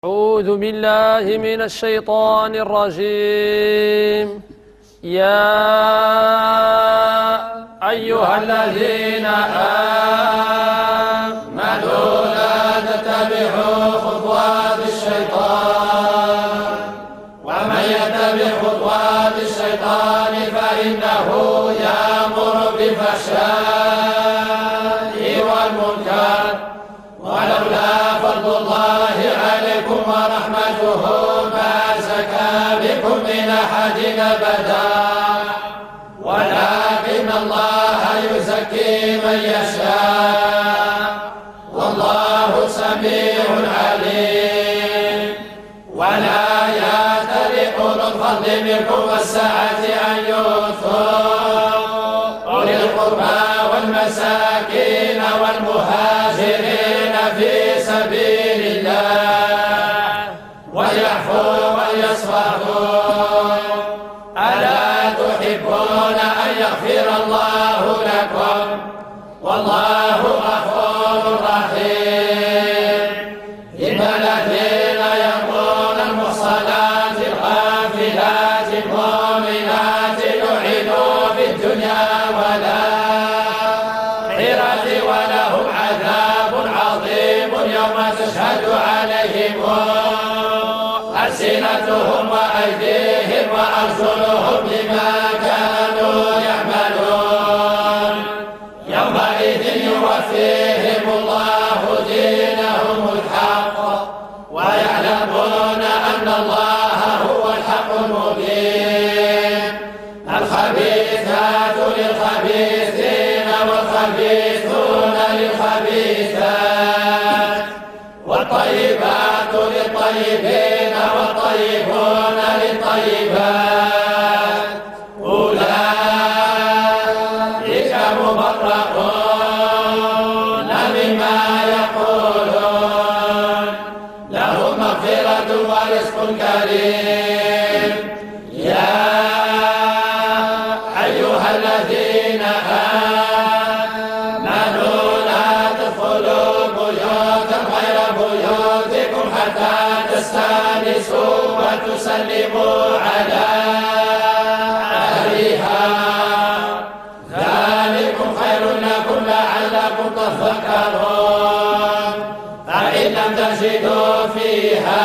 أعوذ بالله من الشيطان الرجيم. يا أيها الذين آمنوا لا تتبعوا خطوات الشيطان ومن يتبع خطوات الشيطان فإنه يأمر بالفحشاء والمنكر ولولا فضل الله عليكم ورحمته ما زكى بكم من أحد أبدا ولكن الله يزكي من يشاء والله سميع عليم. ولا يأتل أولو الفضل منكم والسعة أن يؤتوا أولي القربى والمساكين والمهاجرين في سبيل الله ويعفوا ويصفحوا. ألا تحبون أن يغفر الله لكم والله غفور رحيم. إن الذين يرمون المحصنات الغافلات المؤمنات لعنوا في الدنيا والآخرة ولهم عذاب عظيم يوم تشهد عليهم ألسنتهم وأيديهم وأرجلهم بما كانوا يعملون. يومئذ يوفيهم الله دينهم الحق ويعلمون أن الله هو الحق المبين. الخبيثات للخبيثين والخبيثون للخبيثات والطيبات للطيبين والطيبون للطيبات أولئك مبرؤون مما يقولون لهم مغفرة ورزق كريم. يا أيها الذين آمنوا لا تدخلوا بيوتا غير بيوتكم حتى تستأنسوا وتسلموا على أهلها ذلكم خير لكم لعلكم تذكرون. فإن لم تجدوا فيها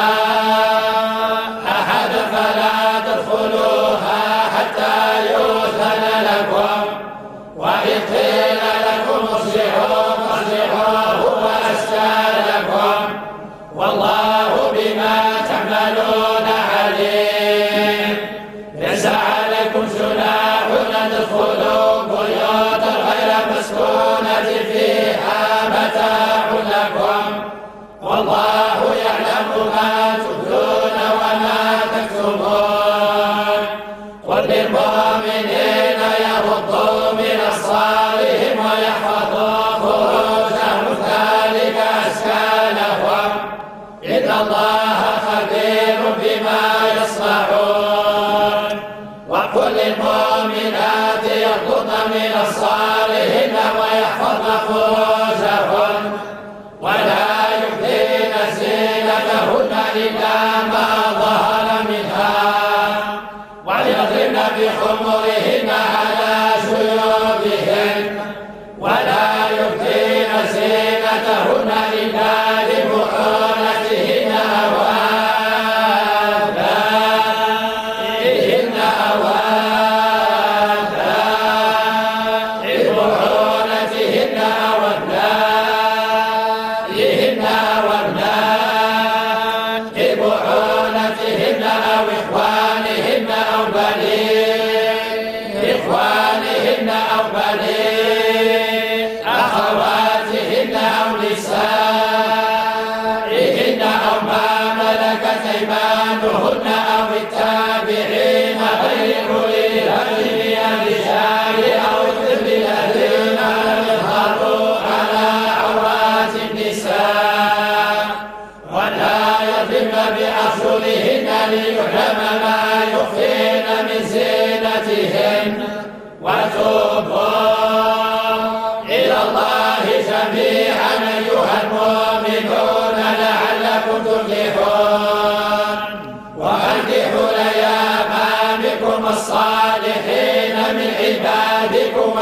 أحدا فلا تدخلوها حتى يؤذن لكم وإن قيل لكم ارجعوا فارجعوا هو أزكى لكم والله بما تعملون عليم. ليس عليكم جناح أن تدخلوا بيوتا غير مسكونة فيها متاع لكم والله يعلم ما تبدون وما تكتمون. قل للمؤمنين يغضوا من أبصارهم ويحفظوا فروجهم ذلك أزكى لهم إن الله خبير بما يصنعون. وقل للمؤمنات يغضضن من أبصارهن ويحفظن فروجهن ولا يبدين زينتهن إلا ما ظهر منها ويضربن بخمرهن على جيوبهن ولا يبدين زينتهن إلا لبعولتهن أو آبائهن أو آباء بعولتهن أو أبنائهن أو أبناء بعولتهن أو إخوانهن أو بني إخوانهن أو بني أخواتهن أو نسائهن أو ما ملكت أيمانهن أو التابعين غير أولي الهدي من الرجال أو الطفل الذين لم يظهروا على عورات النساء ولا يضربن بأرجلهن ليعلم ما يخفين من زينتهن. وتوبوا إلى الله جميعا أيها المؤمنون لعلكم تفلحون. وأبائكم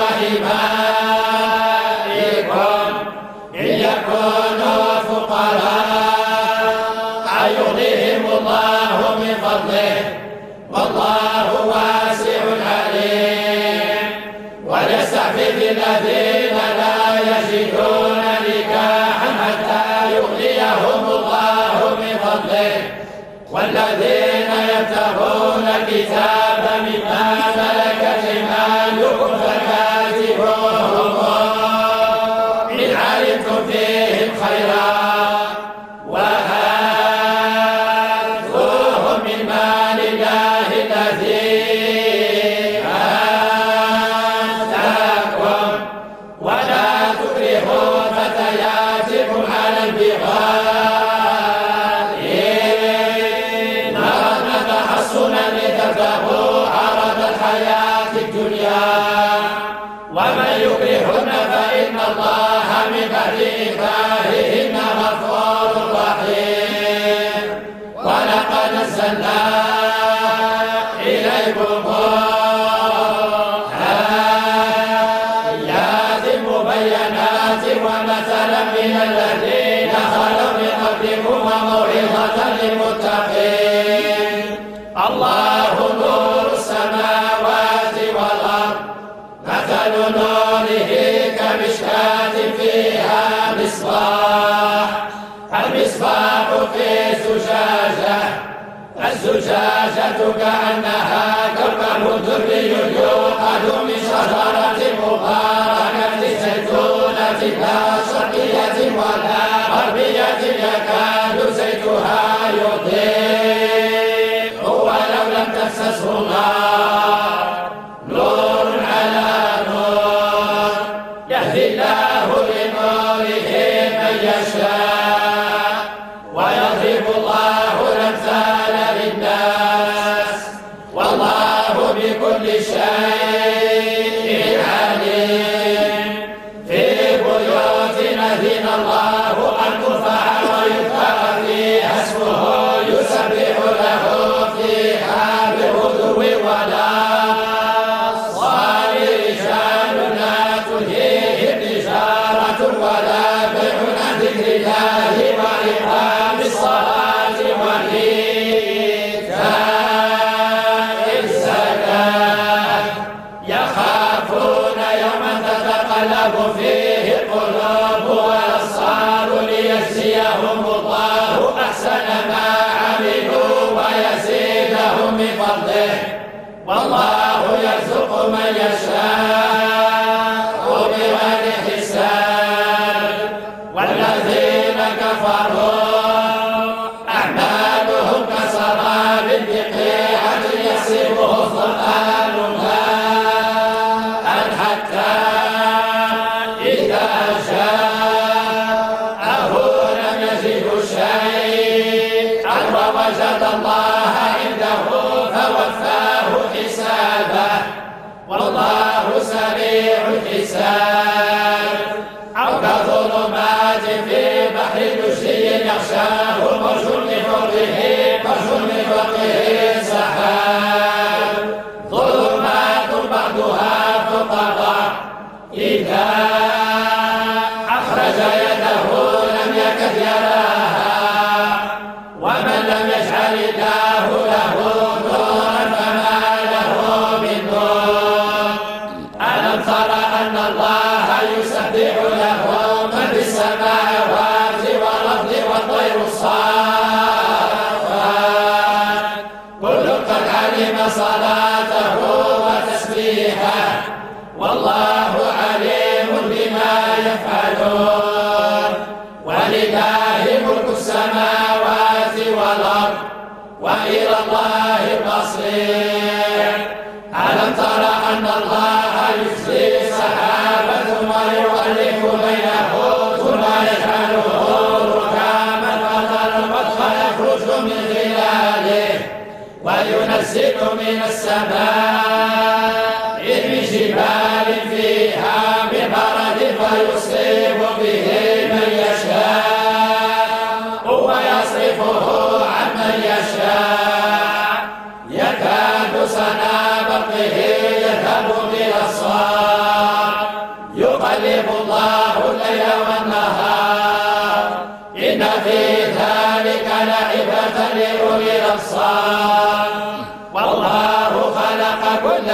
وإمائكم إن يكونوا فقراء يغنيهم الله من فضله والله واسع عليم وليستعفف الذين لا يجدون نكاحا حتى يغنيهم الله من فضله والذين يبتغون الكتاب مما ملكت ايمانكم فكاتبوهم إن علمتم فيهم خيرا وآتوهم من مال الله الذي آتاكم ولا تكرهوا فتياتكم على البغاء إن أردنا تحصنا لتبتغوا عرض الحياة الدنيا ومن يكرهن فإن الله من بعد إكراههن غفور رحيم ولقد نزلنا إليكم آيات مبينات ومثلا من الذين خلوا من قبلكم وموعظة للمتقين الله نور السماوات والأرض مثل نوره كمشكاة فيها مصباح المصباح في زجاجة الزجاجة كأنها كوكب دري يوقد من شجرة مباركة زيتونة لا شرقية ولا غربية يكاد زيتها يضيء ولو لم تمسسه نار نور على نور يهدي الله لنوره من يشاء ويضرب الله الأمثال للناس والله بكل شيء عليم في بيوت أذن الله أن ترفع ويذكر فيها اسمه يسبح له فيها بالغدو والآصال رجال لا تلهيهم تجارة ولا بيع عن ذكر الله وإقام الصلاة وإيتاء الزكاة يخافون يوما تتقلب فيه القلوب والأبصار ليجزيهم الله أحسن ما عملوا ويزيدهم من فضله والله يرزق من يشاء بغير حساب والذين كفروا أعمالهم كسراب بقيعة يحسبه الظمآن ماء حتى إذا جاءه لم يجده شيئا ووجد الله عنده فوفاه حسابه والله سريع الحساب أو كظلمات في بحر لجي يغشاه موج من فوقه سحاب ظلمات بعضها فوق بعض إذا أخرج يده لم يكد يراها ومن لم يجعل الله له نورا فما له من نور ألم تر أن الله يسبح له من في السماوات والأرض والطير الصافات كل قد علم صلاته وتسبيحه والله عليم بما يفعلون ولله ملك السماوات والأرض وإلى الله المصير ألم تر أن الله يجزي سحابا ثم يؤلف بينه ثم يجعله ركاما فترى الودق يخرج من خلاله وينزل من السماء من جبال فيها من برد فيصيب به من يشاء ويصرفه عن من يشاء يكاد سنا برقه يذهب بالأبصار عبرة لأولي الأبصار. والله خلق كل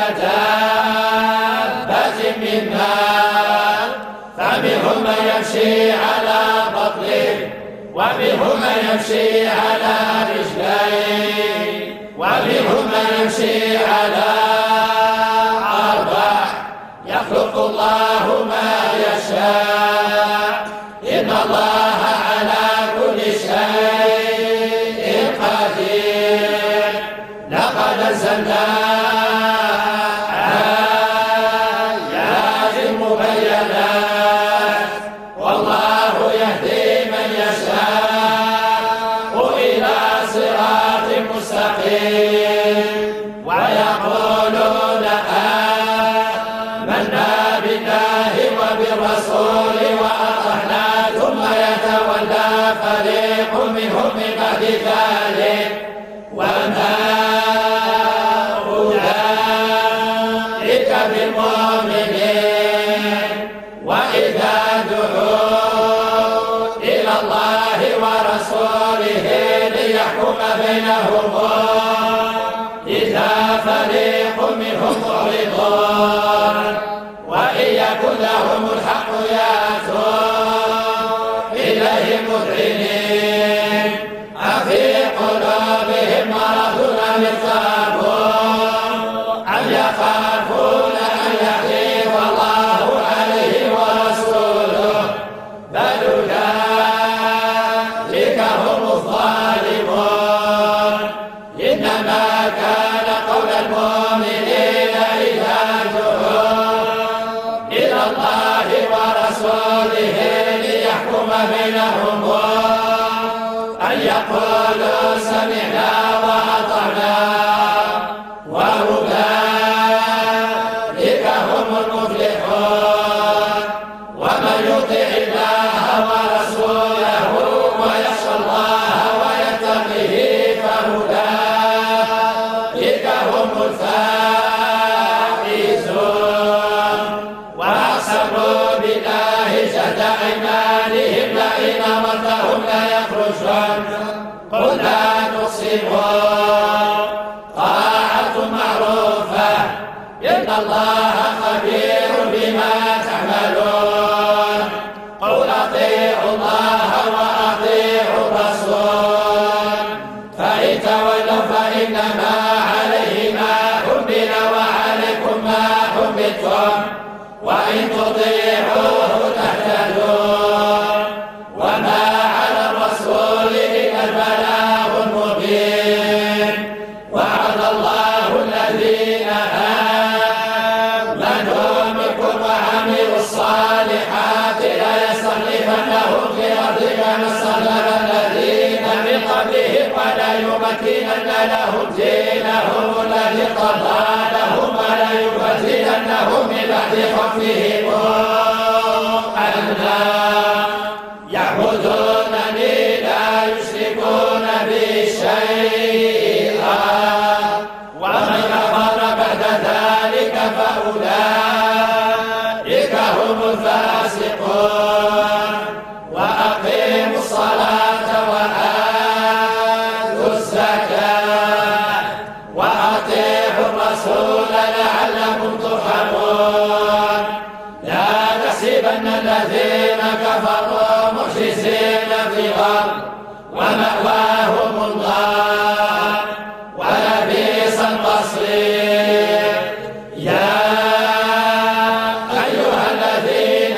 دابة من ماء فمنهم من يمشي على بطنه ومنهم من يمشي على رجلين ومنهم من يمشي على أربع يخلق الله ما يشاء إن الله على كل شيء قدير. لقد أنزلنا آيات مبينات والله يهدي من يشاء إلى صراط مستقيم. ويقولون آمنا بالله وبالرسول وأطعنا ثم يتولى فريق منهم من بعد ذلك وما أولئك بالمؤمنين. وإذا دعوا إلى الله ورسوله ليحكم بينهم إذا فريق منهم معرضون وإن يكن لهم الحق يأتوا إليه مذعنين أفي قلوبهم مرض أم ارتابوا أم يخافون أن يحيف الله عليه ورسوله بل أولئك هم الظالمون. إنما كان قول المؤمنين إذا دعوا إلى الله ورسوله ليحكم بينهم أن يقولوا سمعنا وأطعنا وأولئك هم المفلحون. ومن يطع الله ورسوله ويخشى الله ويتقه فأولئك هم الفائزون. وأقسموا بالله جهد أيمانهم لئن أمرتهم ليخرجون قل لا تقسموا طاعة معروفة إن الله خبير بما تعملون. قل أطيعوا الله وأطيعوا الرسول فإن تولوا فإنما عليه ما حمل وعليكم ما حملتم وإن تطيعوه تهتدوا وما على الرسول إلا البلاغ المبين. وعد الله الذين آمنوا منكم وعملوا الصالحات ليستخلفنهم في الأرض كما استخلف الذين من قبلهم وليمكنن لهم دينهم الذي ارتضى لهم وليبدلنهم من بعد خوفهم أمنا يعبدونني لا يشركون بي شيئا ومن كفر بعد ذلك فأولئك هم الفاسقون. وأقيموا الصلاة وآتوا الزكاة وأطيعوا الرسول لعلكم ترحمون. لا تحسبن الذين كفروا معجزين في الأرض ومأواهم النار ولبئس المصير. يا أيها الذين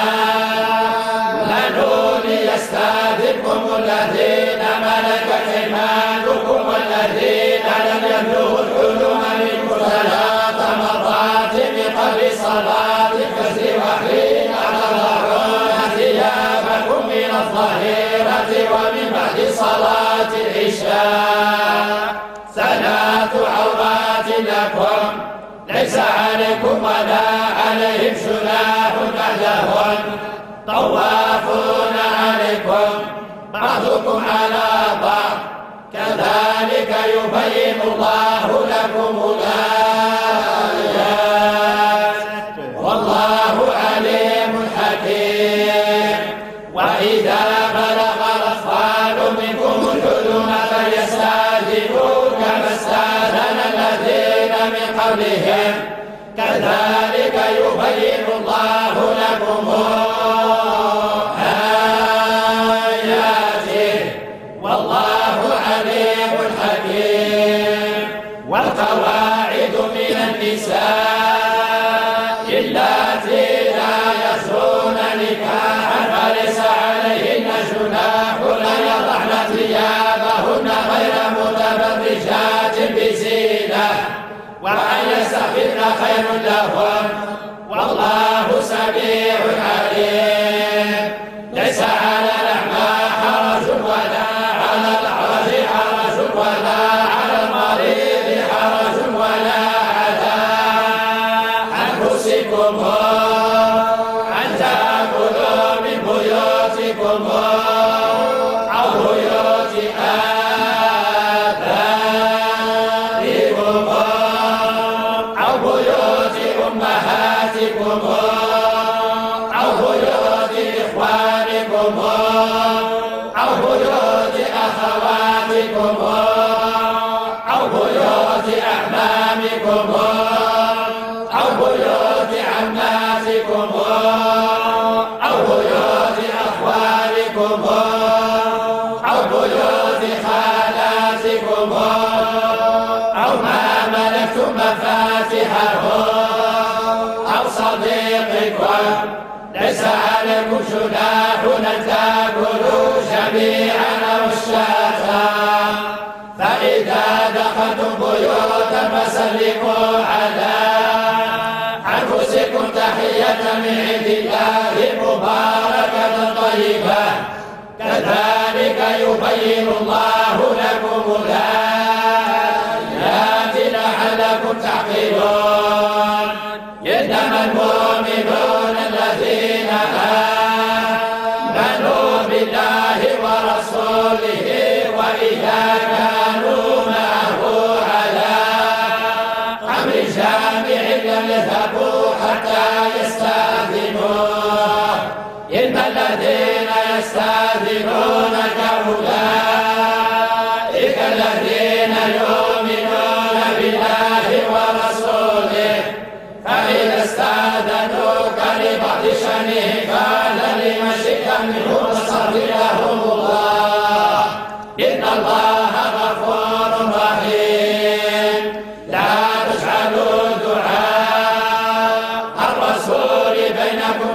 آمنوا ليستأذنكم الذين ملكت أيمانكم والذين لم يبلغوا الحلم منكم 3 مرات من قبل صلاة الفجر وحين تضعون ثيابكم من الظهيرة ومن بعد صلاة العشاء 3 عورات لكم ليس عليكم ولا عليهم جناح بعدهن طوافون عليكم بعضكم على بعض كذلك يبين الله لكم الآيات والله عليم حكيم. وإذا بلغ الأطفال منكم الحلم قبلهم كذلك يبين الله لكم آياته والله عليم حكيم. والقواعد من النساء اللاتي لا يرجون نكاحا فليس عليهن جناح أن يضعن ثيابهن غير متبرجات بزينة وأن يستخفن خير لهم والله سميع عليم. ليس على الأعمى حرج ولا على الأعرج حرج ولا على المريض حرج ولا على أنفسكم أن تأكلوا من بيوتكم أو بيوت آبائكم أو بيوت أمهاتكم أو بيوت إخوانكم أو بيوت أخواتكم أو بيوت أعمامكم أو بيوت عماتكم أو بيوت أخوالكم أو بيوت خالاتكم أو ما ملكتم مفاتحه أو صديقكم. ليس عليكم جناح أن تأكلوا جميعا أو أشتاتا فإذا دخلتم بيوتا فسلموا على أنفسكم تحية من عند الله مباركة طيبة كذلك يبين الله لكم الآيات لعلكم تعقلون. إنما المؤمنون الذين آمنوا بالله ورسوله وإذا كانوا معه على أمر جامع لم يذهبوا حتى يستأذنوه إن الذين يستأذنونك أولئك الذين يؤمنون بالله ورسوله فإذا استأذنوك لبعض شأنه فأذن لمن شئت منهم واستغفر لهم الله إن الله غفور رحيم. لا تجعلوا دعاء الرسول بينكم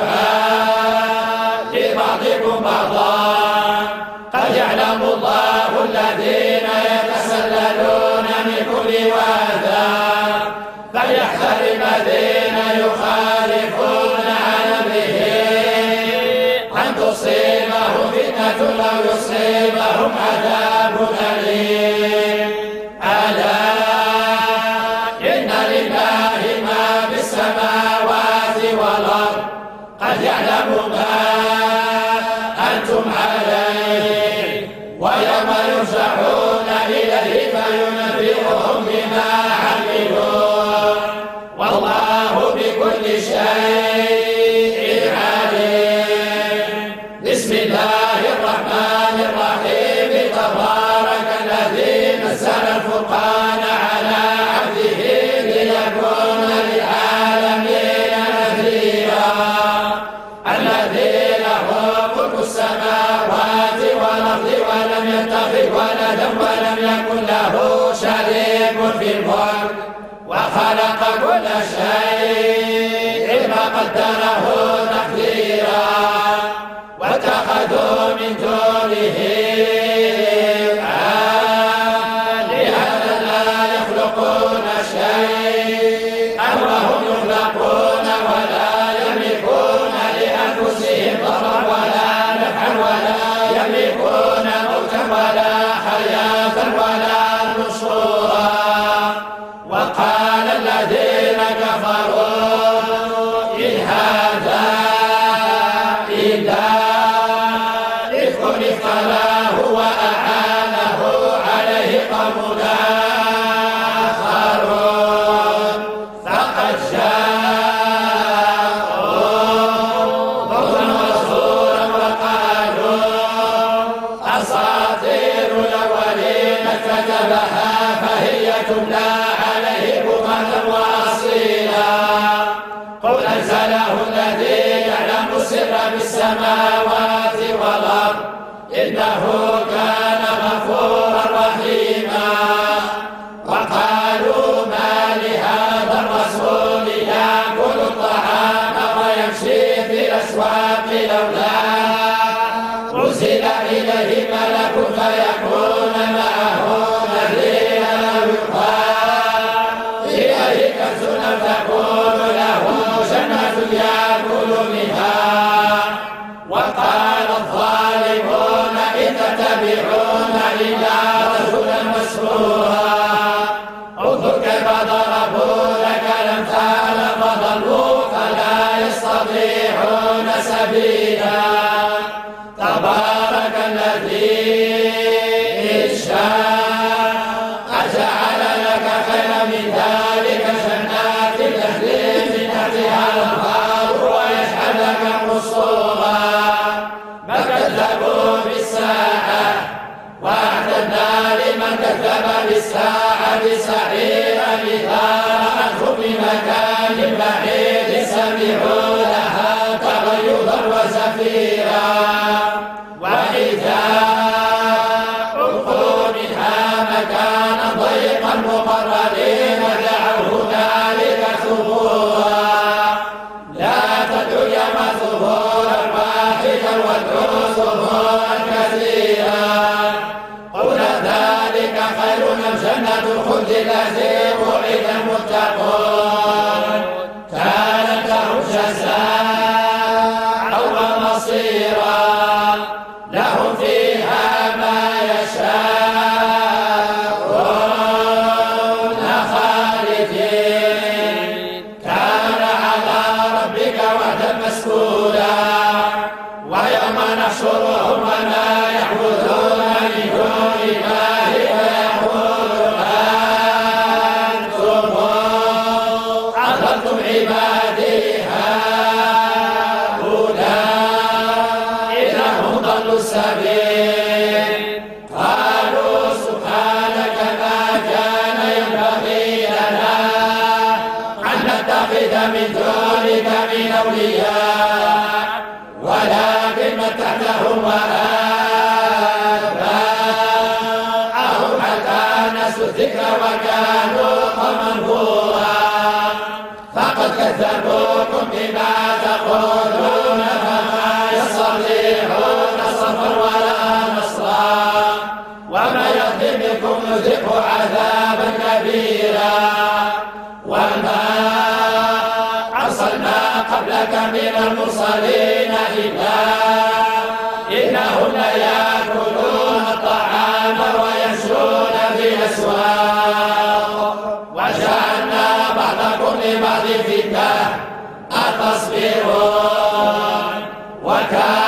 كدعاء لبعضكم بعضا قد يعلم الله الذين يتسللون منكم لواذا فليحذر الذين يخالفون عن أمره أن تصيبهم فتنة أو يصيبهم عذاب أليم. ألا إن لله ما في السماوات والأرض قد يعلم ما أنتم عليه ويوم يرجعون إليه فينبئهم بما عملوا والله بكل شيء عليم. بسم الله الرحمن الرحيم تبارك الذي نزل الفرقان على عبده ليكون للعالمين نذيرا الذي له ملك السماوات والأرض ولم يتخذ ولدا ولم يكن له شريك في الملك وخلق كل شيء فقدره تقديرا واتخذوا من دونه آلهة لا يخلقون شيئا وهم يخلقون ولا يملكون لأنفسهم ضرا ولا نفعا ولا يملكون موتا ولا حياة ولا نشورا. وقال الذين كفروا إن هذا إلا إفك افتراه وأعانه عليه قوم آخرون فقد جاءوا ظلما وزورا وقالوا أساطير الأولين كتبها فهي تملى عليه بكرة السر بالسماوات والأرض إنه كان غفورا رحيما. وقالوا ما لهذا الرسول يأكل الطعام ويمشي في الأسواق لولا أرسل إليه ملك فيكون معه نذيرا أو يلقى إليه كنز أو تكون له جنة يأكل منها. وقال الظالمون إن تتبعون إلا رجلا مسحورا. انظر كيف ضربوا لك الأمثال فضلوا فلا يستطيعون سبيلا. تبارك الذي إن شاء أجعل لك خيرا من ذلك جنات تجري من تحتها الأنهار ويجعل لك قصورا. فكذبوا بالساعة وأعتدنا لمن كذب بالساعة سعيرا إذا رأتهم بمكان بعيد سمعوا لها تغيظا وزفيرا. وإذا ألقوا منها مكانا ضيقا مقرنين دعوا هنالك ثبورا. لا تدعوا اليوم ثبورا واحدا وادعوا ثبورا كثيرا. قل ذلك خير أم جنة الخلد التي وعد المتقون كانت لهم جزاء ومصيرا. لهم فيها ما يشاءون خالدين. كان على ربك وعدا مسئولا. ويوم نحشرهم وما يعبدون من دون الله فيقول أنتم أضللتم عبادي السبيل. قالوا سبحانك ما كان ينبغي لنا أن نتخذ من دونك من أولياء ولكن متعتهم وآباءهم حتى نسوا الذكر وكانوا قوما بورا. فقد كذبوكم بما تقولون فما يستطيعون صرفا ولا نصرا. وما يظلم منكم نذقه عذابا كبيرا. وما أرسلنا قبلك من المرسلين إلا إنهم ليأكلون الطعام ويمشون في الأسواق. وجعلنا بعضكم لبعض فتنة أتصبرون. وكان